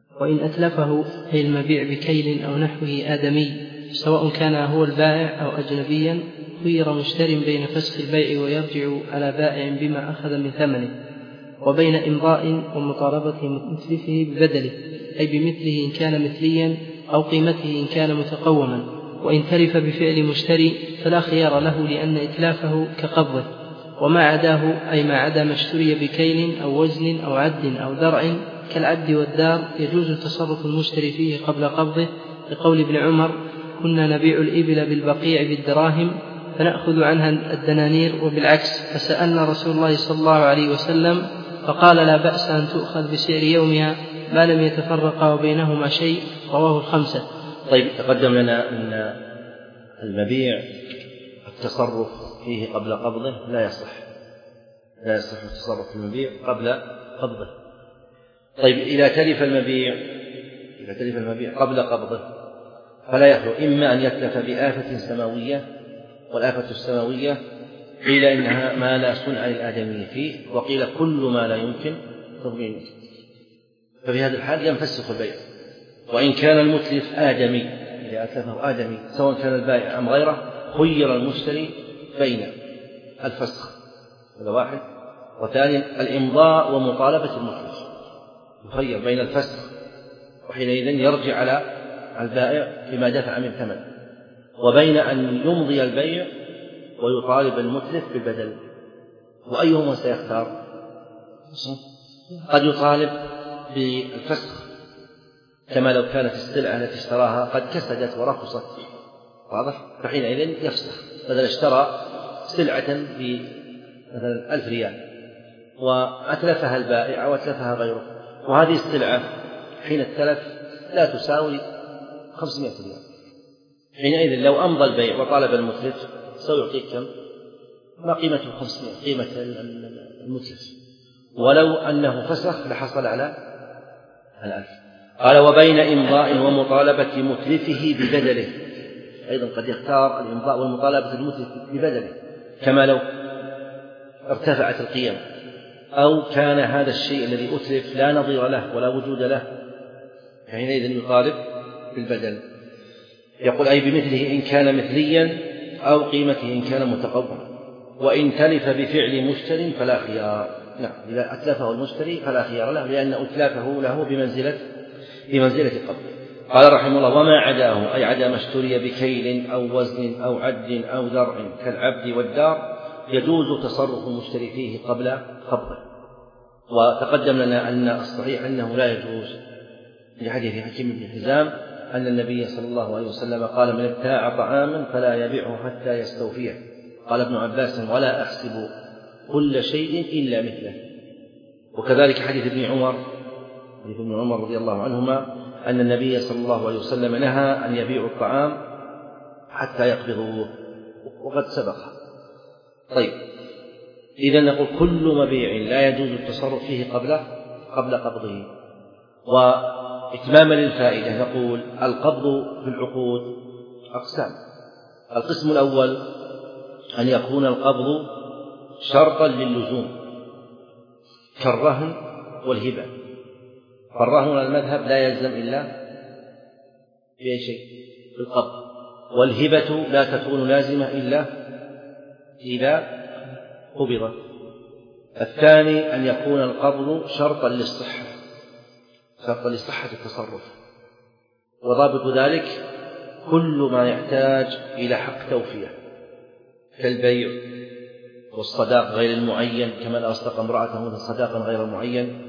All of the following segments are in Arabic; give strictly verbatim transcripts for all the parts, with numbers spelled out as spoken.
وإن أتلفه أي المبيع بكيل أو نحوه آدمي سواء كان هو البائع أو أجنبيا خير مشتر بين فسخ البيع ويرجع على بائع بما أخذ من ثمنه، وبين إمضاء ومطالبة متلفه ببدله أي بمثله إن كان مثليا أو قيمته إن كان متقوما. وإن تلف بفعل مشتري فلا خيار له لأن إتلافه كقبضه، وما عداه أي ما عدا ما اشتري بكيل أو وزن أو عد أو درع كالعبد والدار يجوز تصرف المشتري فيه قبل قبضه، لقول ابن عمر: كنا نبيع الإبل بالبقيع بالدراهم فنأخذ عنها الدنانير وبالعكس، فسألنا رسول الله صلى الله عليه وسلم فقال: لا بأس أن تؤخذ بسعر يومها ما لم يتفرق وبينهما شيء. رواه الخمسة. طيب، تقدم لنا أن المبيع التصرف فيه قبل قبضه لا يصح لا يصح التصرف في المبيع قبل قبضه. طيب، إذا تلف المبيع إذا تلف المبيع قبل قبضه فلا يخلو إما أن يتلف بآفة سماوية، والآفة السماوية قيل إنها ما لا صنع للآدمي فيه، وقيل كل ما لا يمكن تضمينه، ففي هذا الحال ينفسخ البيع. وإن كان المتلف آدمي، إذا أتلفه آدمي سواء كان البائع أم غيره، خير المشتري بين الفسخ، هذا واحد، وثانيا الإمضاء ومطالبة المتلف، يخير بين الفسخ وحينئذ يرجع على البائع بما دفع من ثمن، وبين أن يمضي البيع ويطالب المتلف بالبدل. وأيهما سيختار؟ قد يطالب بالفسخ كما لو كانت السلعة التي اشتراها قد كسدت ورخصت، واضح؟ فحينئذ يفسخ، بدل اشترى سلعة بمثلا ألف ريال وأتلفها البائع وأتلفها غيره، وهذه السلعة حين التلف لا تساوي خمسمائة ريال، حينئذ لو أمضى البيع وطالب المتلف سيعطيك كم؟ ما قيمته خمسمائة، قيمة المتلف، ولو أنه فسخ لحصل على الألف. قال: وبين إمضاء ومطالبة متلفه ببدله، أيضا قد يختار الإمضاء والمطالبة المتلف ببدله، كما لو ارتفعت القيم أو كان هذا الشيء الذي أتلف لا نظير له ولا وجود له، حينئذ يطالب بالبدل. يقول: أي بمثله إن كان مثليا أو قيمته إن كان متقوما. وإن تلف بفعل مشتري فلا خيار. نعم، إذا أتلفه المشتري فلا خيار له، لأن أتلافه له بمنزلة بمنزلة قبض. قال رحمه الله: وما عداه أي عدا ما اشتري بكيل أو وزن أو عد أو درع كالعبد والدار يجوز تصرف المشتري فيه قبل قبضه. وتقدم لنا أن الصحيح أنه لا يجوز لحديث حكيم بن حزام أن النبي صلى الله عليه وسلم قال: من ابتاع طعاما فلا يبيعه حتى يستوفيه. قال ابن عباس: ولا أحسب كل شيء إلا مثله. وكذلك حديث ابن عمر حديث ابن عمر رضي الله عنهما أن النبي صلى الله عليه وسلم نهى أن يبيعوا الطعام حتى يقبضوه، وقد سبق. طيب، إذا نقول كل مبيع لا يجوز التصرف فيه قبل قبل قبضه. وإتماما للفائدة نقول: القبض في العقود أقسام. القسم الأول أن يكون القبض شرطا للزوم كالرهن والهبة. فالرهن على المذهب لا يلزم إلا بأي شيء بالقبض، والهبة لا تكون لازمة إلا إذا قبضت. الثاني أن يكون القبض شرطا للصحة شرطا لصحة التصرف، وضابط ذلك كل ما يحتاج إلى حق توفية كالبيع والصداق غير المعين، كما لو أصدق امرأته مثل صداقا غير معين،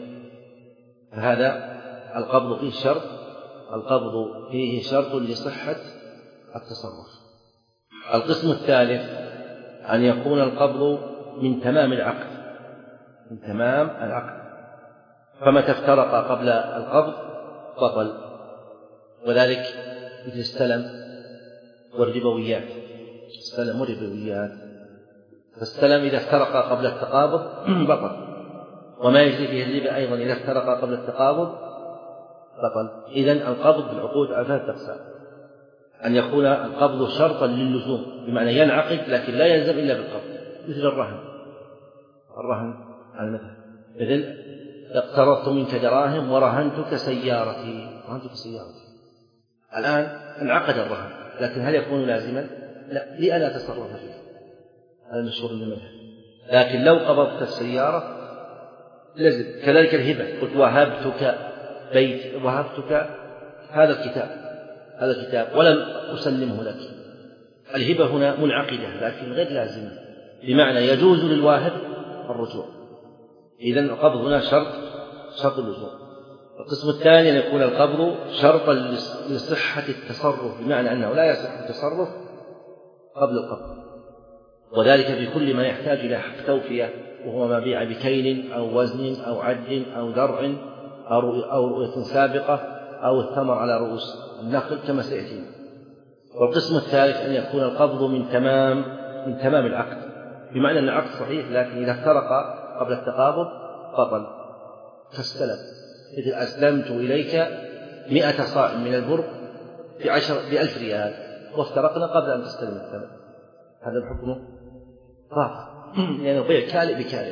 فهذا القبض فيه شرط القبض فيه شرط لصحة التصرف. القسم الثالث أن يكون القبض من تمام العقد من تمام العقد فمتى افترق قبل القبض بطل، وذلك مثل السلم والربويات السلم والربويات فالسلم إذا افترق قبل التقابض بطل، وما يجري فيه الربا أيضا إذا افترق قبل التقابض بطل. إذن القبض في العقود على ثلاثة أقسام: أن يكون القبض شرطا للزوم بمعنى ينعقد لكن لا يلزم إلا بالقبض، مثل الرهن الرهن على المثل، مثل اقترضت منك دراهم ورهنتك سيارتي رهنتك سيارتي الآن انعقد الرهن، لكن هل يكون لازما؟ لا، لألا أتصرف فيه، هذا مشهور من المذهب. لكن لو قبضت السيارة لازم. كذلك الهبة، قلت وهبتك بيت، وهبتك هذا الكتاب هذا الكتاب ولم أسلمه لك، الهبة هنا منعقدة لكن غير لازمة، بمعنى يجوز للواهب الرجوع. إذن القبض هنا شرط شرط اللزوم. القسم الثاني أن يكون القبض شرطا لصحة التصرف، بمعنى أنه لا يصح التصرف قبل القبض، وذلك في كل ما يحتاج إلى توفية، وهو ما بيع بكيل أو وزن أو عد أو درع أو رؤية سابقة أو الثمر على رؤوس النخل كما سيأتي. والقسم الثالث أن يكون القبض من تمام من تمام العقد، بمعنى أن العقد صحيح لكن إذا افترق قبل التقابض بطل، كالسلم، مثل أسلمت إليك مئة صاع من البر بعشر بألف ريال وافترقنا قبل أن تستلم الثمن، هذا الحكم باطل لأنه بيع كالئ بكالئ.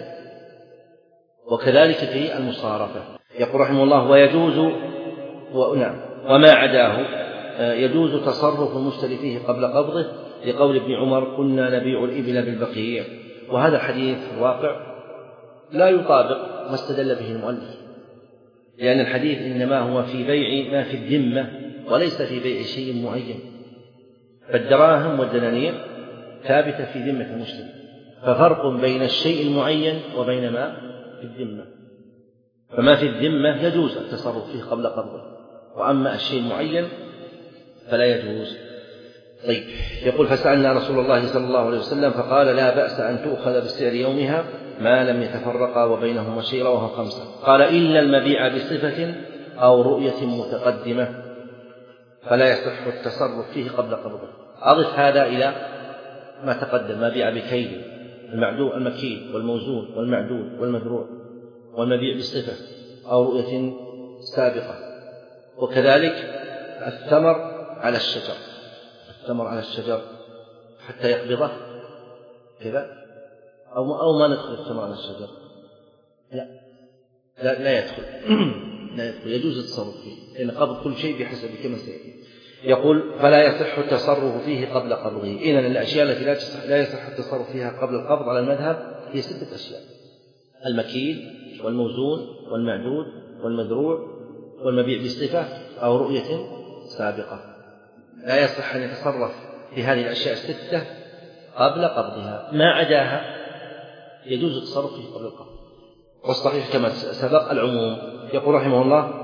وكذلك في المصارفة يقول رحمه الله ويجوز ونعم وما عداه يجوز تصرف المشتري فيه قبل قبضه، لقول ابن عمر كنا نبيع الإبل بالبقيع. وهذا الحديث في الواقع لا يطابق ما استدل به المؤلف، لأن الحديث إنما هو في بيع ما في الذمة وليس في بيع شيء معين، فالدراهم والدنانير ثابتة في ذمة المشتري، ففرق بين الشيء المعين وبين ما في الذمة. فما في الذمة يجوز التصرف فيه قبل قبضه، وأما الشيء المعين فلا يجوز. طيب، يقول فسألنا رسول الله صلى الله عليه وسلم فقال لا بأس أن تؤخذ بسعر يومها ما لم يتفرقا وبينهما شيء، رواه خمسة. قال إلا المبيع بصفة أو رؤية متقدمة فلا يصح التصرف فيه قبل قبضه. أضف هذا إلى ما تقدم، مبيع بكيل، المعدود المكيل والموزون والمعدود والمذروع، والمبيع بصفة أو رؤية سابقة. وكذلك الثمر على الشجر، الثمر على الشجر حتى يقبضه كذا، أو أو ما ندخل الثمر على الشجر، لا لا, لا يدخل لا يدخل يجوز التصرف فيه، لأن قبض كل شيء بحسب كما سيأتي. يقول فلا يصح التصرف فيه قبل قبضه. إذن الأشياء التي لا يصح, لا يصح التصرف فيها قبل القبض على المذهب هي ستة أشياء: المكيل والموزون والمعدود والمذروع والمبيع بالصفة أو رؤية سابقة. لا يصح أن يتصرف في هذه الأشياء الستة قبل قبضها، ما عداها يجوز التصرف فيه قبل القبض. والصحيح كما سبق العموم. يقول رحمه الله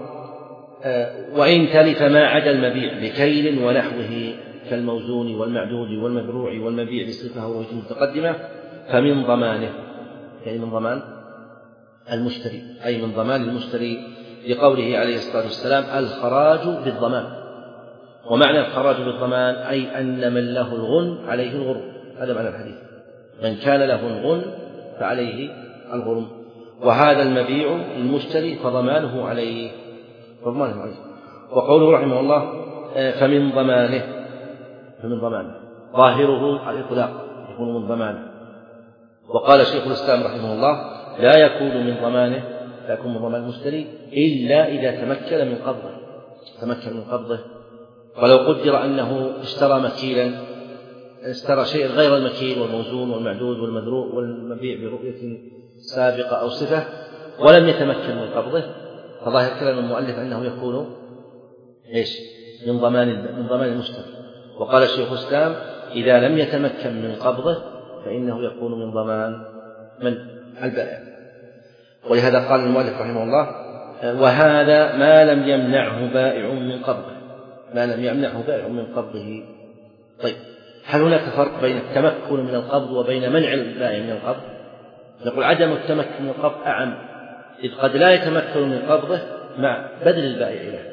وإن تلف ما عدا المبيع بكيل ونحوه كالموزون والمعدود والمذروع والمبيع بصفة ورؤية متقدمة فمن ضمانه، يعني من ضمان المشتري، أي من ضمان المشتري، لقوله عليه الصلاة والسلام الخراج بالضمان. ومعنى الخراج بالضمان أي أن من له الغن عليه الغرم، هذا معنى الحديث، من كان له الغن فعليه الغرم. وهذا المبيع للمشتري فضمانه عليه فضمانه عليه. وقوله رحمه الله فمن ضمانه، فمن ضمانه ظاهره الإطلاق يكون من ضمانه. وقال شيخ الإسلام رحمه الله لا يكون من ضمانه، لا يكون من ضمان المشتري إلا إذا تمكن من قبضه، تمكن من قبضه. ولو قدر أنه اشترى مكيلا، اشترى شيء غير المكيل والموزون والمعدود والمذروع والمبيع برؤية سابقة أو صفة ولم يتمكن من قبضه، فظاهر كلام المؤلف أنه يكون إيش؟ من ضمان من ضمان المشتري. وقال الشيخ الإسلام إذا لم يتمكن من قبضه فإنه يكون من ضمان من البائع. ولهذا قال المؤلف رحمه الله وهذا ما لم يمنعه بائع من قبضه، ما لم يمنعه بائع من قبضه. طيب، هل هناك فرق بين التمكن من القبض وبين منع البائع من القبض؟ نقول عدم التمكن من القبض أعم، إذ قد لا يتمكن من قبضه مع بذل البائع له،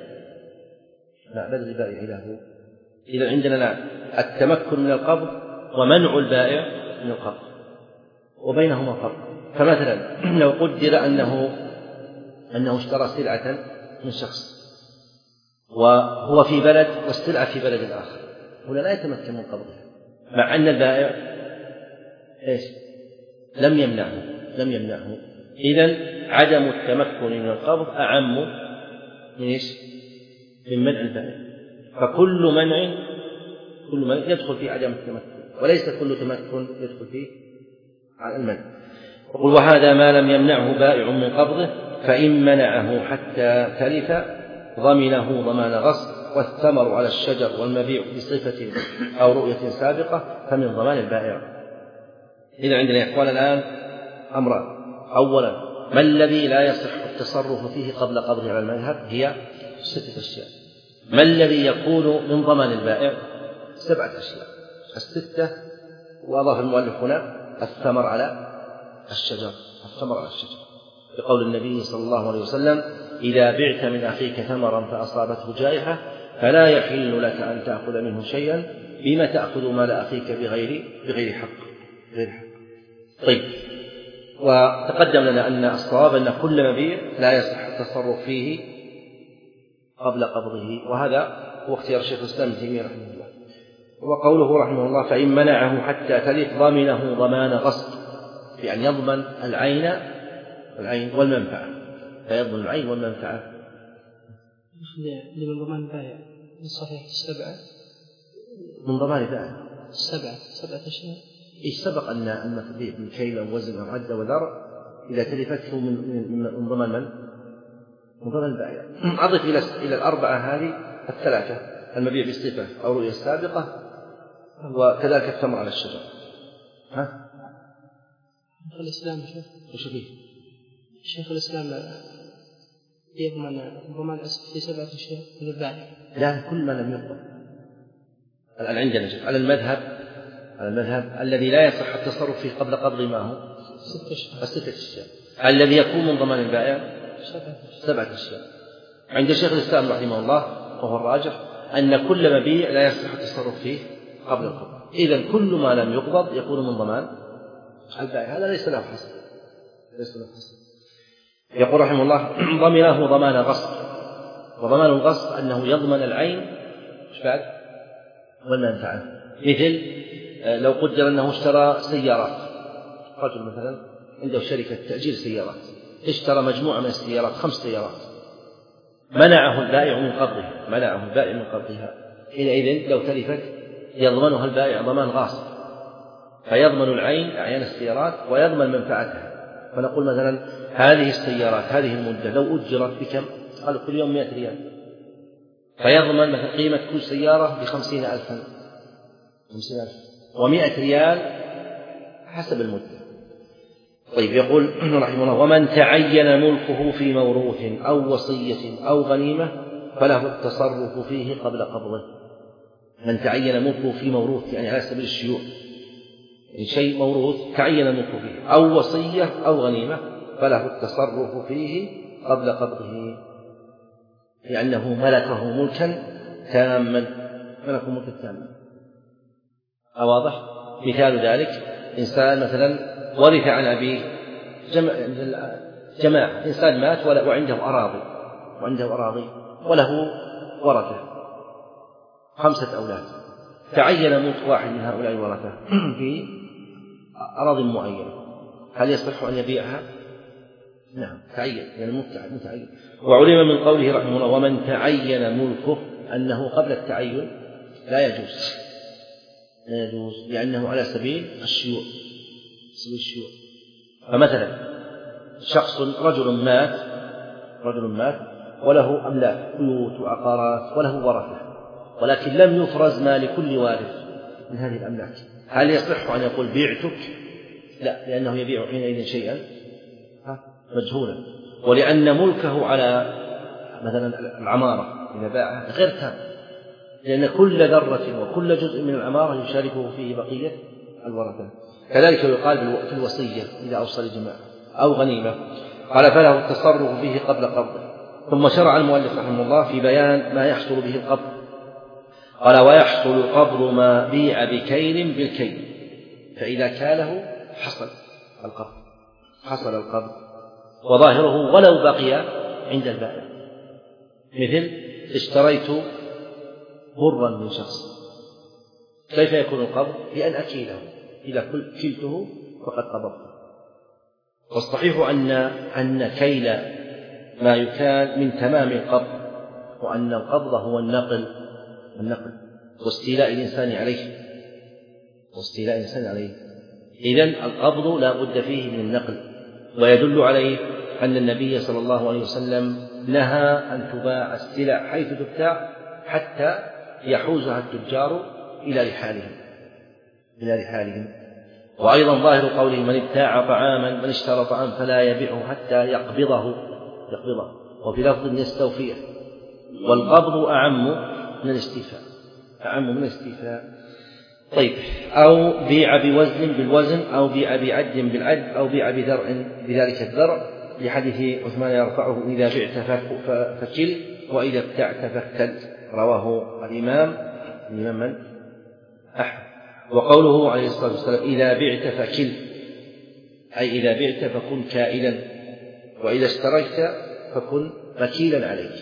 مع بذل البائع له. إذا عندنا الآن التمكن من القبض ومنع البائع من القبض، وبينهما فرق. فمثلا لو قدر أنه أنه اشترى سلعة من شخص وهو في بلد والسلعة في بلد آخر، هنا لا يتمكن من قبضها، مع أن البائع إيش؟ لم يمنعه لم يمنعه إذن عدم التمكن من القبض أعم من إيش؟ من منع البائع. فكل منع كل منع يدخل في عدم التمكن، وليس كل تمكن يدخل فيه على المنع. يقول وهذا ما لم يمنعه بائع من قبضه، فإن منعه حتى تلف ضمنه ضمان غصب، والثمر على الشجر والمبيع بصفة أو رؤية سابقة فمن ضمان البائع. إذا عندنا يا إخوان الآن أمران: أولا ما الذي لا يصح التصرف فيه قبل قبضه على المذهب؟ هي ستة أشياء. ما الذي يكون من ضمان البائع؟ سبعة أشياء. الستة وأضاف المؤلف هنا الثمر على الشجر، الثمر على الشجر، بقول النبي صلى الله عليه وسلم: إذا بعت من أخيك ثمرا فأصابته جائحة فلا يحل لك أن تأخذ منه شيئا، بما تأخذ مال أخيك بغير بغير حق غير حق. طيب، وتقدم لنا أن الصواب أن كل مبيع لا يصح التصرف فيه قبل قبضه، وهذا هو اختيار شيخ الإسلام ابن تيمية رحمه الله. وقوله رحمه الله: فإن منعه حتى تلف ضمنه ضمان غصب، يعني يضمن العين العين والمنفعة، فيضمن العين والمنفعة. من ضمان البائع الصحيح السبعة من ضمان البائع السبعة سبعة أشياء. إيش سبق أن أن تبيع بالكيل أو وزن أو عد وذر إذا تلفته من من ضمان من؟ من ضمان البائع. أضف إلى إلى الأربعة هذه الثلاثة: المبيع بالصفة أو رؤية السابقة، وكذلك الثمر على الشجر. ها؟ شيخ الإسلام شيخ وش فيه؟ شيخ الإسلام يضمن ضمان الأصل في سبعة أشياء للبائع. لا، كل ما لم يقبل. الآن عندنا على المذهب على المذهب الذي لا يصح التصرف فيه قبل قبض ما هو ستة أشياء. الستة أشياء. الذي يكون من ضمان البائع سبعة أشياء. عند شيخ الإسلام رحمه الله وهو الراجح أن كل مبيع لا يصح التصرف فيه قبل القبض. إذن كل ما لم يقبض يكون من ضمان البائع، هذا ليس له حصر ليس له حصر. يقول رحمه الله: ضمنه ضمان غصب. وضمان الغصب أنه يضمن العين إيش بعد؟ والمنفعة. مثل لو قدر أنه اشترى سيارات، رجل مثلا عنده شركة تأجير سيارات، اشترى مجموعة من السيارات، خمس سيارات، منعه البائع من قبضها منعه البائع من قبضها حينئذ لو تلفت يضمنها البائع ضمان غاصب، فيضمن العين أعيان السيارات ويضمن منفعتها. فنقول مثلا هذه السيارات هذه المدة لو أجرت بكم؟ قالوا كل يوم مئة ريال، فيضمن مثلا قيمة كل سيارة بخمسين ألفا خمسين ألف ومئة ريال حسب المدة. طيب، يقول رحمه الله: ومن تعين ملكه في موروث أو وصية أو غنيمة فله التصرف فيه قبل قبضه. من تعين ملكه في موروث يعني على سبيل الشيوع، يعني شيء موروث تعين ملكه فيه، أو وصية أو غنيمة فله التصرف فيه قبل قبضه، لأنه ملكه ملكا تاما ملكه ملكا تاما. أواضح؟ مثال ذلك إنسان مثلا ورث عن أبيه جماعة، إنسان مات وعنده أراضي وعنده أراضي وله ورثة خمسة أولاد، تعين ملك واحد من هؤلاء الورثة في أراضي معينة، هل يصح أن يبيعها؟ نعم، تعين يعني متعين. وعلم من قوله رحمه الله: ومن تعين ملكه أنه قبل التعين لا يجوز لا يجوز لأنه على سبيل الشيوع سبيل الشيوع. فمثلا شخص رجل مات رجل مات وله أملاك بيوت وعقارات وله ورثة، ولكن لم يفرز ما لكل وارث من هذه الأملاك، هل يصح أن يقول بيعتك؟ لا، لأنه يبيع حينئذ شيئا مجهولا، ولأن ملكه على مثلا العمارة إذا باعها غير تام، لأن كل ذرة وكل جزء من العمارة يشاركه فيه بقية الورثة. كذلك يقال في الوصية إذا أوصى لجماعة أو غنيمة، قال: فله التصرف فيه قبل قبضه. ثم شرع المؤلف رحمه الله في بيان ما يحصل به القبض، قال: ويحصل قبض ما بيع بكيل بالكيل، فإذا كاله حصل القبض حصل القبض وظاهره ولو بقي عند البائع. مثل اشتريت برا من شخص، كيف يكون القبض؟ بأن أكيله، إذا كلته فقد قبضته. والصحيح أن أن كيل ما يكال من تمام القبض، وأن القبض هو النقل النقل واستيلاء الإنسان عليه واستيلاء الإنسان عليه إذن القبض لا بد فيه من النقل. ويدل عليه أن النبي صلى الله عليه وسلم نهى أن تباع السلع حيث تبتاع حتى يحوزها التجار إلى رحالهم إلى رحالهم وأيضا ظاهر قوله من ابتاع طعاما من اشترى طعاما فلا يبيعه حتى يقبضه يقبضه وفي لفظ يستوفيه، والقبض أعم من الاستيفاء أعم من الاستيفاء. طيب، أو بيع بوزن بالوزن، أو بيع بعد بالعد، أو بيع بذرع بذلك الذرع، لحديث عثمان يرفعه إذا بعت فكل وإذا ابتعت فاكتل، رواه الإمام الإمام من؟ أحمد. وقوله عليه الصلاة والسلام إذا بعت فكل، أي إذا بعت فكن كائلا، وإذا اشتريت فكن مكيلا عليك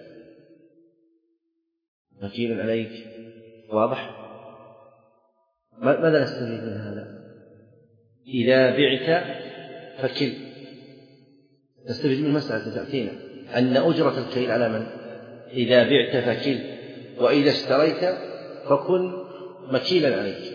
مكيلا عليك واضح؟ ماذا نستفيد من هذا؟ إذا بعت فكل نستفيد من مسألة تأتينا أن أجرة الكيل على من؟ إذا بعت فكل، وإذا اشتريت فكن مكيلا عليك.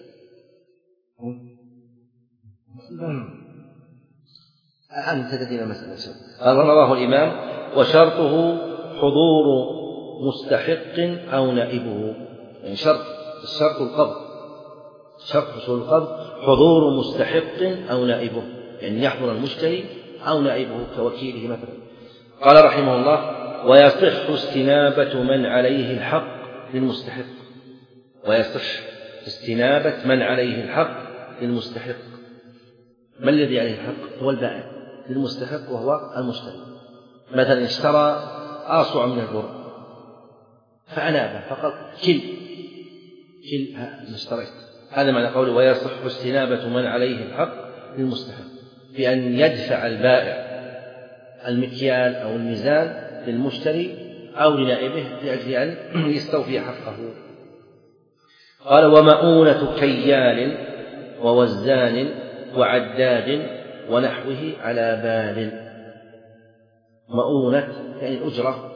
أنت تدين مسألة. قال رواه الإمام وشرطه حضور مستحق أو نائبه، يعني شرط الشرط القبض شرط حصول القبض حضور مستحق أو نائبه، يعني يحضر المشتري أو نائبه كوكيله مثلا. قال رحمه الله ويصح استنابة من عليه الحق للمستحق ويصح استنابة من عليه الحق للمستحق. ما الذي عليه الحق؟ هو البائع للمستحق وهو المشتري. مثلا اشترى آصع من البر فأنابه فقال كل كل ما اشتريت، هذا معنى قوله ويصح استنابة من عليه الحق للمستحق، بأن يدفع البائع المكيال أو الميزان للمشتري أو لنائبه لأجل أن يستوفي حقه. قال ومؤونة كيال ووزان وعداد ونحوه على بال. مؤونة يعني الأجرة،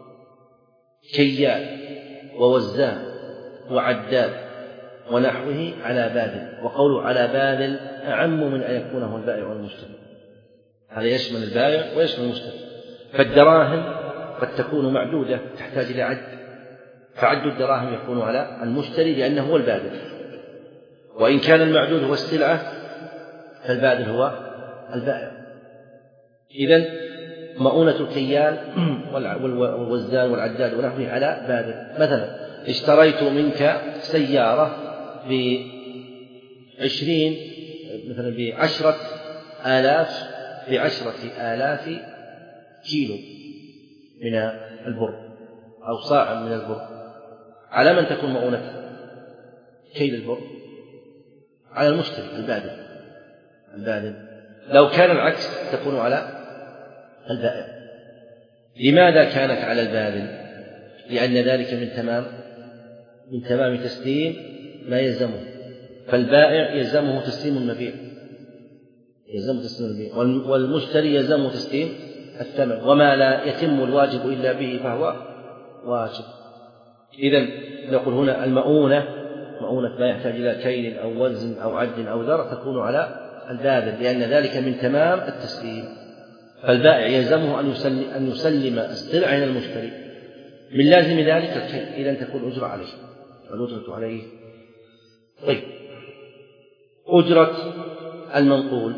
كيال ووزان وعداد ونحوه على بال، وقوله على بال أعم من أن يكون هو البائع والمشتري، هذا يشمل البائع ويشمل المشتري. فالدراهم قد تكون معدودة تحتاج إلى عد، فعد الدراهم يكون على المشتري لأنه هو البادل، وإن كان المعدود هو السلعة فالبادل هو البائع. إذن مؤونة الكيال والوزان والعداد ونحوه على بادل. مثلا اشتريت منك سيارة بعشرين مثلا بعشرة آلاف بعشرة آلاف كيلو من البر أو صاع من البر، على من تكون مؤونة كيل البر؟ على المشتري البادل البادل. لو كان العكس تكون على البائع. لماذا كانت على البادل؟ لأن ذلك من تمام من تمام تسليم ما يلزمه، فالبائع يلزمه تسليم المبيع يلزمه تسليم المبيع والمشتري يلزمه تسليم الثمن، وما لا يتم الواجب إلا به فهو واجب. إذن نقول هنا المؤونة مؤونة ما يحتاج إلى كيل أو وزن أو عد أو ذر تكون على البادل، لأن ذلك من تمام التسليم، فالبائع يلزمه أن يسلم, أن يسلم السلع إلى المشتري، من لازم ذلك الكيل إذن تكون أجرة عليه والأجرة عليه. طيب، أجرة المنقول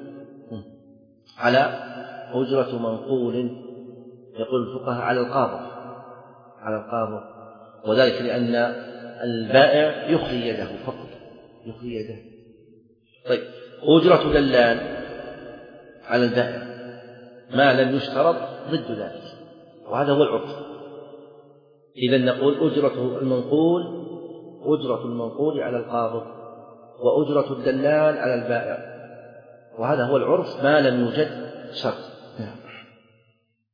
على أجرة منقول يقول الفقهاء على القابض على القابض وذلك لأن البائع يخلي يده فقط يخلي يده. طيب، أجرة دلال على البائع ما لم يشترط ضد ذلك، وهذا هو العرف. إذن نقول أجرة المنقول أجرة المنقول على القابض وأجرة الدلال على البائع، وهذا هو العرف ما لم يوجد شرط.